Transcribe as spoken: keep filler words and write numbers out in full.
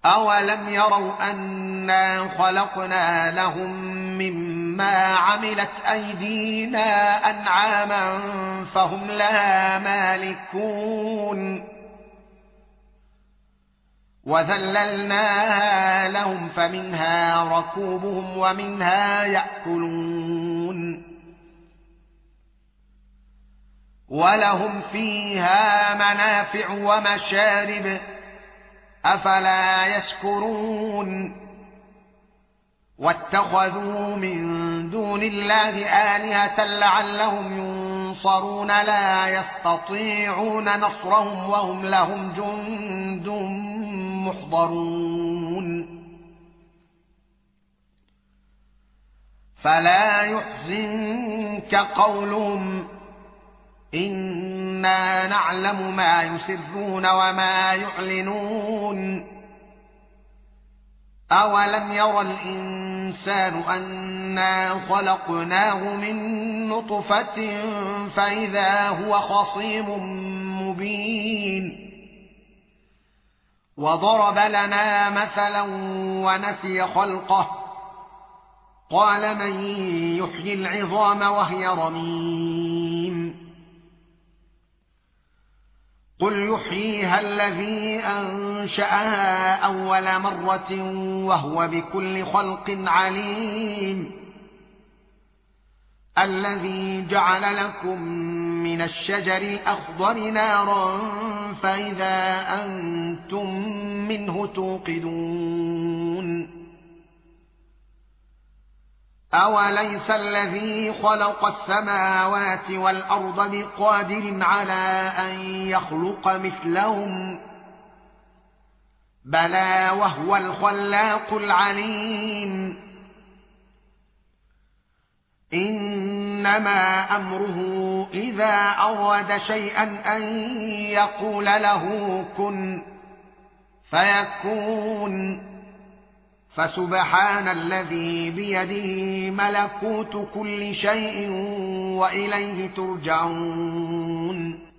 أولم يروا أنا خلقنا لهم مما عملت أيدينا أنعاما فهم لها مالكون وذللناها لهم فمنها ركوبهم ومنها يأكلون ولهم فيها منافع ومشارب أفلا يشكرون واتخذوا من دون الله آلهة لعلهم ينصرون لا يستطيعون نصرهم وهم لهم جند محضرون فلا يحزنك قولهم إنا نعلم ما يسرون وما يعلنون أولم ير الإنسان أنا خلقناه من نطفة فإذا هو خصيم مبين وضرب لنا مثلا ونسي خلقه قال من يحيي العظام وهي رميم قل يحييها الذي أنشأها أول مرة وهو بكل خلق عليم الذي جعل لكم من الشجر الأخضر نارا فإذا أنتم منه توقدون أوليس الذي خلق السماوات والأرض بقادر على أن يخلق مثلهم بلى وهو الخلاق العليم إنما أمره إذا أراد شيئا أن يقول له كن فيكون فسبحان الذي بيده ملكوت كل شيء وإليه ترجعون